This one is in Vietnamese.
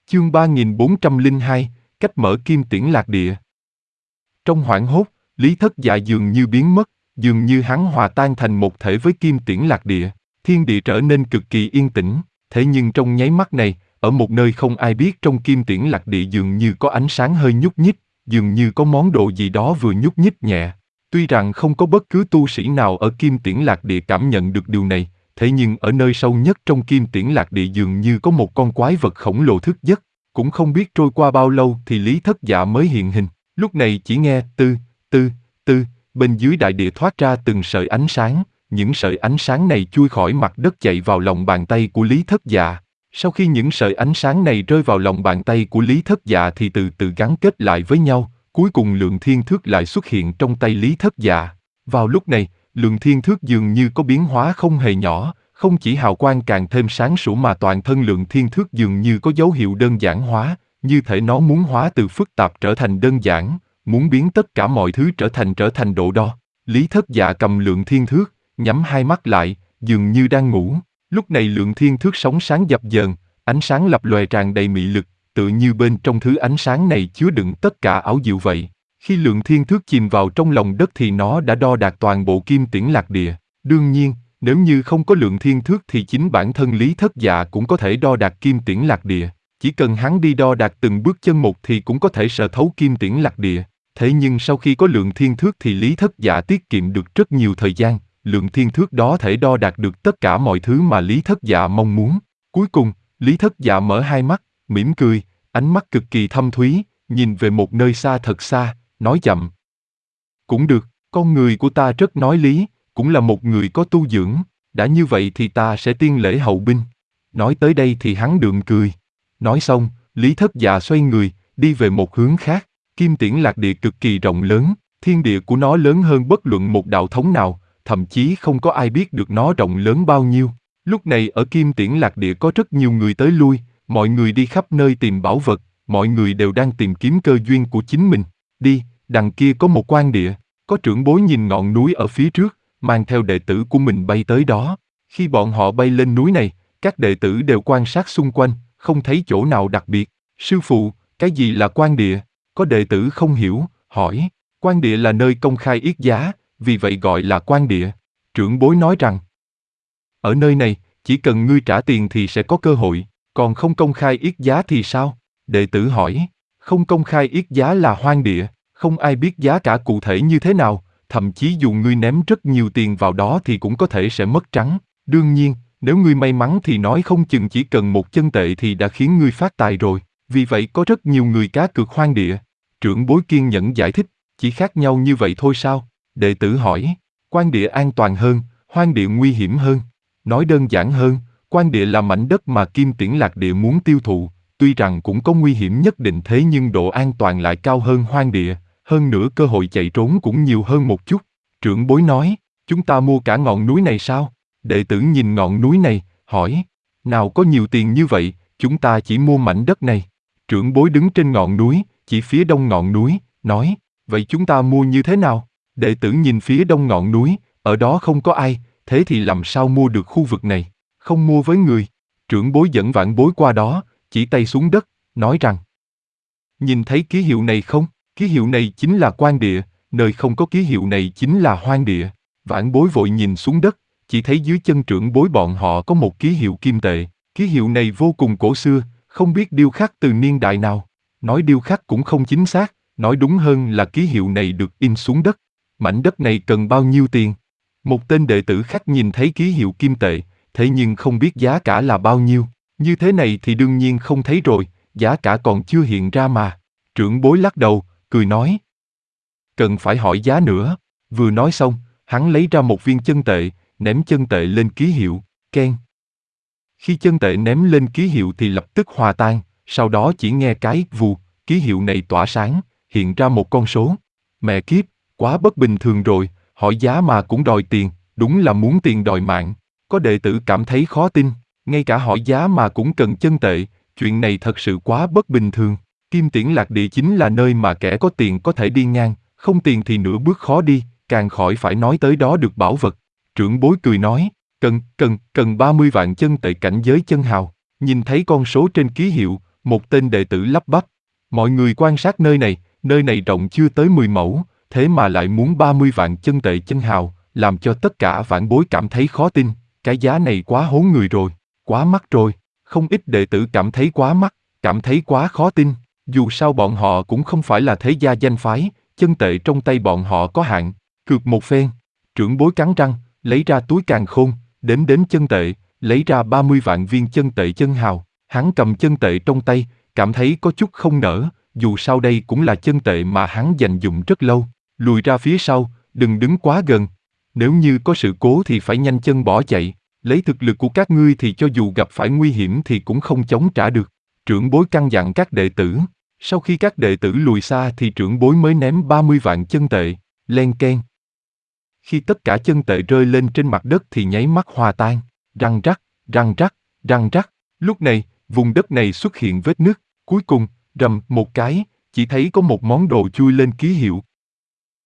Chương 3402, cách mở kim tiễn lạc địa. Trong hoảng hốt, Lý Thất Dạ dường như biến mất, dường như hắn hòa tan thành một thể với kim tiễn lạc địa. Thiên địa trở nên cực kỳ yên tĩnh, thế nhưng trong nháy mắt này, ở một nơi không ai biết trong kim tiễn lạc địa dường như có ánh sáng hơi nhúc nhích, dường như có món đồ gì đó vừa nhúc nhích nhẹ. Tuy rằng không có bất cứ tu sĩ nào ở kim tiễn lạc địa cảm nhận được điều này, thế nhưng ở nơi sâu nhất trong kim tiễn lạc địa dường như có một con quái vật khổng lồ thức giấc. Cũng không biết trôi qua bao lâu thì Lý Thất Dạ mới hiện hình. Lúc này chỉ nghe tư, tư, tư, bên dưới đại địa thoát ra từng sợi ánh sáng. Những sợi ánh sáng này chui khỏi mặt đất chạy vào lòng bàn tay của Lý Thất Dạ. Sau khi những sợi ánh sáng này rơi vào lòng bàn tay của Lý Thất Dạ thì từ từ gắn kết lại với nhau. Cuối cùng Lượng Thiên Thước lại xuất hiện trong tay Lý Thất Dạ. Vào lúc này, Lượng Thiên Thước dường như có biến hóa không hề nhỏ. Không chỉ hào quang càng thêm sáng sủa mà toàn thân Lượng Thiên Thước dường như có dấu hiệu đơn giản hóa, như thể nó muốn hóa từ phức tạp trở thành đơn giản, muốn biến tất cả mọi thứ trở thành độ đo. Lý Thất Dạ cầm Lượng Thiên Thước, nhắm hai mắt lại, dường như đang ngủ. Lúc này Lượng Thiên Thước sóng sáng dập dờn, ánh sáng lập lòe tràn đầy mị lực, tự như bên trong thứ ánh sáng này chứa đựng tất cả ảo diệu vậy. Khi Lượng Thiên Thước chìm vào trong lòng đất thì nó đã đo đạc toàn bộ kim tiễn lạc địa. Đương nhiên, nếu như không có Lượng Thiên Thước thì chính bản thân Lý Thất Dạ cũng có thể đo đạc kim tiễn lạc địa. Chỉ cần hắn đi đo đạc từng bước chân một thì cũng có thể sờ thấu kim tiễn lạc địa. Thế nhưng sau khi có Lượng Thiên Thước thì Lý Thất Dạ tiết kiệm được rất nhiều thời gian. Lượng Thiên Thước đó thể đo đạc được tất cả mọi thứ mà Lý Thất Dạ mong muốn. Cuối cùng, Lý Thất Dạ mở hai mắt, mỉm cười, ánh mắt cực kỳ thâm thúy, nhìn về một nơi xa thật xa, nói chậm. Cũng được, con người của ta rất nói lý, cũng là một người có tu dưỡng, đã như vậy thì ta sẽ tiên lễ hậu binh. Nói tới đây thì hắn đượm cười. Nói xong, Lý Thất Dạ xoay người, đi về một hướng khác. Kim tiễn lạc địa cực kỳ rộng lớn, thiên địa của nó lớn hơn bất luận một đạo thống nào, thậm chí không có ai biết được nó rộng lớn bao nhiêu. Lúc này ở kim tiễn lạc địa có rất nhiều người tới lui, mọi người đi khắp nơi tìm bảo vật, mọi người đều đang tìm kiếm cơ duyên của chính mình. Đi, đằng kia có một quan địa, có trưởng bối nhìn ngọn núi ở phía trước, mang theo đệ tử của mình bay tới đó. Khi bọn họ bay lên núi này, các đệ tử đều quan sát xung quanh, không thấy chỗ nào đặc biệt. Sư phụ, cái gì là quan địa? Có đệ tử không hiểu, hỏi. Quan địa là nơi công khai yết giá, vì vậy gọi là quan địa. Trưởng bối nói rằng, ở nơi này, chỉ cần ngươi trả tiền thì sẽ có cơ hội, còn không công khai yết giá thì sao? Đệ tử hỏi. Không công khai yết giá là hoang địa, không ai biết giá cả cụ thể như thế nào, thậm chí dù ngươi ném rất nhiều tiền vào đó thì cũng có thể sẽ mất trắng. Đương nhiên, nếu ngươi may mắn thì nói không chừng chỉ cần một chân tệ thì đã khiến ngươi phát tài rồi, vì vậy có rất nhiều người cá cược hoang địa. Trưởng bối kiên nhẫn giải thích, chỉ khác nhau như vậy thôi sao? Đệ tử hỏi, quan địa an toàn hơn, hoang địa nguy hiểm hơn. Nói đơn giản hơn, quan địa là mảnh đất mà kim tiễn lạc địa muốn tiêu thụ, tuy rằng cũng có nguy hiểm nhất định thế nhưng độ an toàn lại cao hơn hoang địa, hơn nữa cơ hội chạy trốn cũng nhiều hơn một chút. Trưởng bối nói, chúng ta mua cả ngọn núi này sao? Đệ tử nhìn ngọn núi này, hỏi, nào có nhiều tiền như vậy, chúng ta chỉ mua mảnh đất này. Trưởng bối đứng trên ngọn núi, chỉ phía đông ngọn núi, nói, vậy chúng ta mua như thế nào? Đệ tử nhìn phía đông ngọn núi, ở đó không có ai, thế thì làm sao mua được khu vực này? Không mua với người. Trưởng bối dẫn vãn bối qua đó, chỉ tay xuống đất, nói rằng, nhìn thấy ký hiệu này không? Ký hiệu này chính là quan địa, nơi không có ký hiệu này chính là hoang địa. Vãn bối vội nhìn xuống đất, chỉ thấy dưới chân trưởng bối bọn họ có một ký hiệu kim tệ. Ký hiệu này vô cùng cổ xưa, không biết điêu khắc từ niên đại nào. Nói điêu khắc cũng không chính xác, nói đúng hơn là ký hiệu này được in xuống đất. Mảnh đất này cần bao nhiêu tiền? Một tên đệ tử khác nhìn thấy ký hiệu kim tệ, thế nhưng không biết giá cả là bao nhiêu. Như thế này thì đương nhiên không thấy rồi, giá cả còn chưa hiện ra mà. Trưởng bối lắc đầu, cười nói, cần phải hỏi giá nữa. Vừa nói xong, hắn lấy ra một viên chân tệ, ném chân tệ lên ký hiệu, keng. Khi chân tệ ném lên ký hiệu thì lập tức hòa tan, sau đó chỉ nghe cái vù, ký hiệu này tỏa sáng, hiện ra một con số. Mẹ kiếp, quá bất bình thường rồi, hỏi giá mà cũng đòi tiền, đúng là muốn tiền đòi mạng. Có đệ tử cảm thấy khó tin, ngay cả hỏi giá mà cũng cần chân tệ, chuyện này thật sự quá bất bình thường. Kim tiễn lạc địa chính là nơi mà kẻ có tiền có thể đi ngang, không tiền thì nửa bước khó đi, càng khỏi phải nói tới đó được bảo vật. Trưởng bối cười nói, cần 30 vạn chân tệ cảnh giới chân hào. Nhìn thấy con số trên ký hiệu, một tên đệ tử lắp bắp. Mọi người quan sát nơi này rộng chưa tới 10 mẫu, thế mà lại muốn 30 vạn chân tệ chân hào, làm cho tất cả vãn bối cảm thấy khó tin, cái giá này quá hố người rồi, quá mắc rồi. Không ít đệ tử cảm thấy quá mắc, cảm thấy quá khó tin, dù sao bọn họ cũng không phải là thế gia danh phái, chân tệ trong tay bọn họ có hạn, cược một phen. Trưởng bối cắn răng, lấy ra túi càn khôn, đếm chân tệ, lấy ra 30 vạn viên chân tệ chân hào, hắn cầm chân tệ trong tay, cảm thấy có chút không nỡ, dù sao đây cũng là chân tệ mà hắn dành dụm rất lâu, lùi ra phía sau, đừng đứng quá gần. Nếu như có sự cố thì phải nhanh chân bỏ chạy, lấy thực lực của các ngươi thì cho dù gặp phải nguy hiểm thì cũng không chống trả được. Trưởng bối căn dặn các đệ tử, sau khi các đệ tử lùi xa thì trưởng bối mới ném 30 vạn chân tệ, len keng. Khi tất cả chân tệ rơi lên trên mặt đất thì nháy mắt hòa tan, răng rắc, răng rắc, răng rắc. Lúc này, vùng đất này xuất hiện vết nứt, cuối cùng, rầm một cái, chỉ thấy có một món đồ chui lên ký hiệu,